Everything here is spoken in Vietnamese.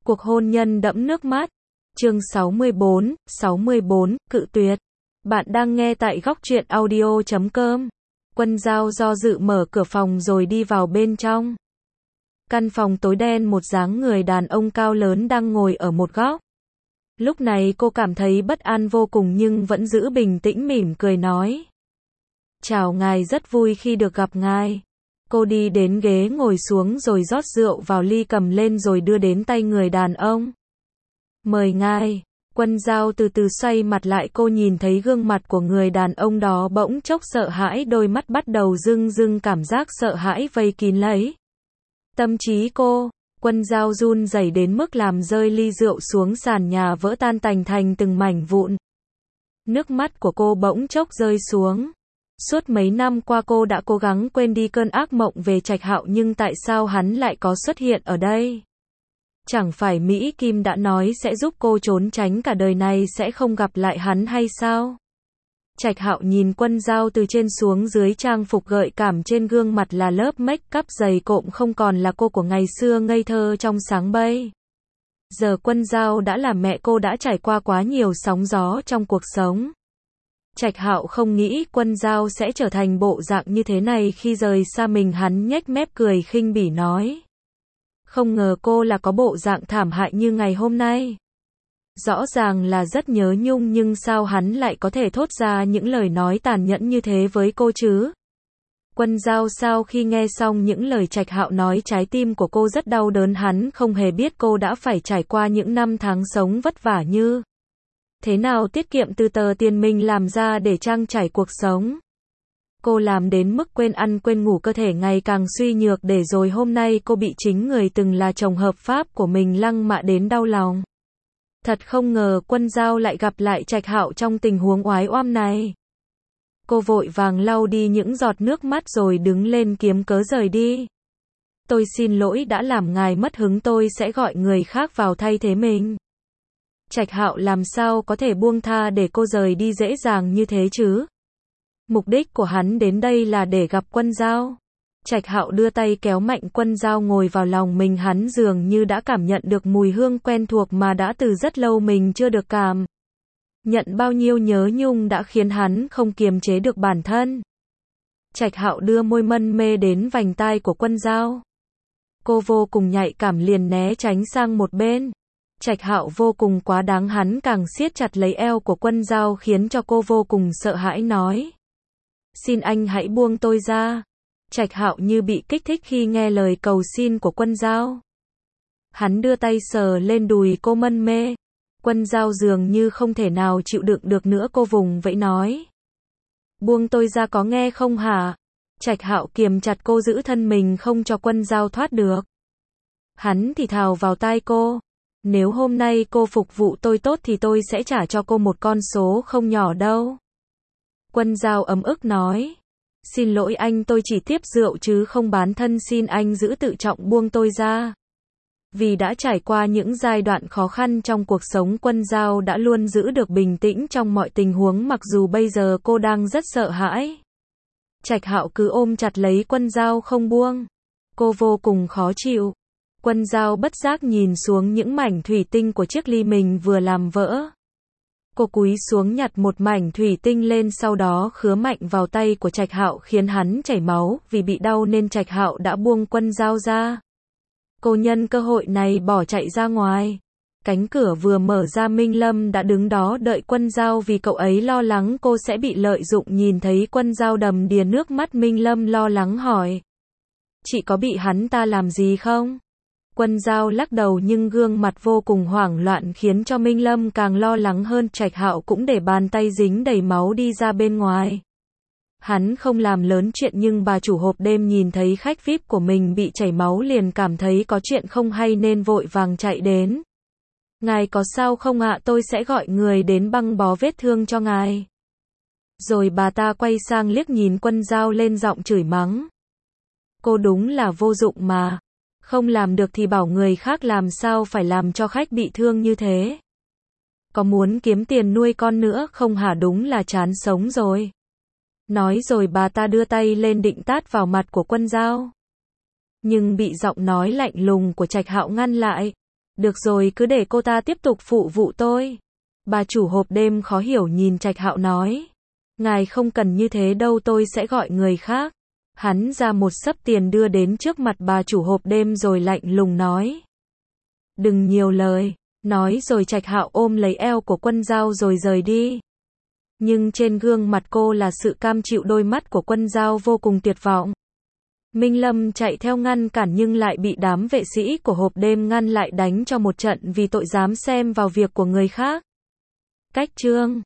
Cuộc hôn nhân đẫm nước mắt. Chương 64, cự tuyệt. Bạn đang nghe tại Góc Truyện Audio.com. Quân Dao do dự mở cửa phòng rồi đi vào bên trong. Căn phòng tối đen, một dáng người đàn ông cao lớn đang ngồi ở một góc. Lúc này cô cảm thấy bất an vô cùng nhưng vẫn giữ bình tĩnh mỉm cười nói. Chào ngài, rất vui khi được gặp ngài. Cô đi đến ghế ngồi xuống rồi rót rượu vào ly cầm lên rồi đưa đến tay người đàn ông. Mời ngài. Quân Dao từ từ xoay mặt lại, cô nhìn thấy gương mặt của người đàn ông đó bỗng chốc sợ hãi, đôi mắt bắt đầu rưng rưng, cảm giác sợ hãi vây kín lấy tâm trí cô. Quân Dao run rẩy đến mức làm rơi ly rượu xuống sàn nhà, vỡ tan tành thành từng mảnh vụn. Nước mắt của cô bỗng chốc rơi xuống. Suốt mấy năm qua cô đã cố gắng quên đi cơn ác mộng về Trạch Hạo, nhưng tại sao hắn lại có xuất hiện ở đây? Chẳng phải Mỹ Kim đã nói sẽ giúp cô trốn tránh cả đời này, sẽ không gặp lại hắn hay sao? Trạch Hạo nhìn Quân Dao từ trên xuống dưới, trang phục gợi cảm trên gương mặt là lớp make up dày cộm, không còn là cô của ngày xưa ngây thơ trong sáng bây giờ. Quân Dao đã là mẹ, cô đã trải qua quá nhiều sóng gió trong cuộc sống. Trạch Hạo không nghĩ Quân Dao sẽ trở thành bộ dạng như thế này khi rời xa mình. Hắn nhếch mép cười khinh bỉ nói. Không ngờ cô là có bộ dạng thảm hại như ngày hôm nay. Rõ ràng là rất nhớ nhung, nhưng sao hắn lại có thể thốt ra những lời nói tàn nhẫn như thế với cô chứ? Quân Dao sau khi nghe xong những lời Trạch Hạo nói, trái tim của cô rất đau đớn. Hắn không hề biết cô đã phải trải qua những năm tháng sống vất vả như thế nào, tiết kiệm từ tờ tiền mình làm ra để trang trải cuộc sống. Cô làm đến mức quên ăn quên ngủ, cơ thể ngày càng suy nhược, để rồi hôm nay cô bị chính người từng là chồng hợp pháp của mình lăng mạ đến đau lòng. Thật không ngờ Quân Dao lại gặp lại Trạch Hạo trong tình huống oái oăm này. Cô vội vàng lau đi những giọt nước mắt rồi đứng lên kiếm cớ rời đi. Tôi xin lỗi đã làm ngài mất hứng, tôi sẽ gọi người khác vào thay thế mình. Trạch Hạo làm sao có thể buông tha để cô rời đi dễ dàng như thế chứ? Mục đích của hắn đến đây là để gặp Quân Dao. Trạch Hạo đưa tay kéo mạnh Quân Dao ngồi vào lòng mình, hắn dường như đã cảm nhận được mùi hương quen thuộc mà đã từ rất lâu mình chưa được cảm nhận. Bao nhiêu nhớ nhung đã khiến hắn không kiềm chế được bản thân. Trạch Hạo đưa môi mân mê đến vành tai của Quân Dao. Cô vô cùng nhạy cảm liền né tránh sang một bên. Trạch Hạo vô cùng quá đáng, hắn càng siết chặt lấy eo của Quân Dao khiến cho cô vô cùng sợ hãi, nói. Xin anh hãy buông tôi ra. Trạch Hạo như bị kích thích khi nghe lời cầu xin của Quân Dao. Hắn đưa tay sờ lên đùi cô mân mê. Quân Dao dường như không thể nào chịu đựng được nữa, cô vùng vẫy nói. Buông tôi ra có nghe không hả? Trạch Hạo kiềm chặt cô, giữ thân mình không cho Quân Dao thoát được. Hắn thì thào vào tai cô. Nếu hôm nay cô phục vụ tôi tốt thì tôi sẽ trả cho cô một con số không nhỏ đâu. Quân Dao ấm ức nói. Xin lỗi anh, tôi chỉ tiếp rượu chứ không bán thân, xin anh giữ tự trọng, buông tôi ra. Vì đã trải qua những giai đoạn khó khăn trong cuộc sống, Quân Dao đã luôn giữ được bình tĩnh trong mọi tình huống, mặc dù bây giờ cô đang rất sợ hãi. Trạch Hạo cứ ôm chặt lấy Quân Dao không buông. Cô vô cùng khó chịu. Quân Dao bất giác nhìn xuống những mảnh thủy tinh của chiếc ly mình vừa làm vỡ. Cô cúi xuống nhặt một mảnh thủy tinh lên, sau đó khứa mạnh vào tay của Trạch Hạo khiến hắn chảy máu. Vì bị đau nên Trạch Hạo đã buông Quân Dao ra. Cô nhân cơ hội này bỏ chạy ra ngoài. Cánh cửa vừa mở ra, Minh Lâm đã đứng đó đợi Quân Dao vì cậu ấy lo lắng cô sẽ bị lợi dụng. Nhìn thấy Quân Dao đầm đìa nước mắt, Minh Lâm lo lắng hỏi. Chị có bị hắn ta làm gì không? Quân Dao lắc đầu nhưng gương mặt vô cùng hoảng loạn khiến cho Minh Lâm càng lo lắng hơn. Trạch Hạo cũng để bàn tay dính đầy máu đi ra bên ngoài. Hắn không làm lớn chuyện nhưng bà chủ hộp đêm nhìn thấy khách VIP của mình bị chảy máu liền cảm thấy có chuyện không hay nên vội vàng chạy đến. Ngài có sao không ạ? Tôi sẽ gọi người đến băng bó vết thương cho ngài. Rồi bà ta quay sang liếc nhìn Quân Dao lên giọng chửi mắng. Cô đúng là vô dụng mà. Không làm được thì bảo người khác làm, sao phải làm cho khách bị thương như thế? Có muốn kiếm tiền nuôi con nữa không hả? Đúng là chán sống rồi. Nói rồi bà ta đưa tay lên định tát vào mặt của Quân Dao. Nhưng bị giọng nói lạnh lùng của Trạch Hạo ngăn lại. Được rồi, cứ để cô ta tiếp tục phụ vụ tôi. Bà chủ hộp đêm khó hiểu nhìn Trạch Hạo nói. Ngài không cần như thế đâu, tôi sẽ gọi người khác. Hắn ra một xấp tiền đưa đến trước mặt bà chủ hộp đêm rồi lạnh lùng nói. Đừng nhiều lời. Nói rồi Trạch Hạo ôm lấy eo của Quân Dao rồi rời đi. Nhưng trên gương mặt cô là sự cam chịu, đôi mắt của Quân Dao vô cùng tuyệt vọng. Minh Lâm chạy theo ngăn cản nhưng lại bị đám vệ sĩ của hộp đêm ngăn lại đánh cho một trận vì tội dám xem vào việc của người khác. Cách chương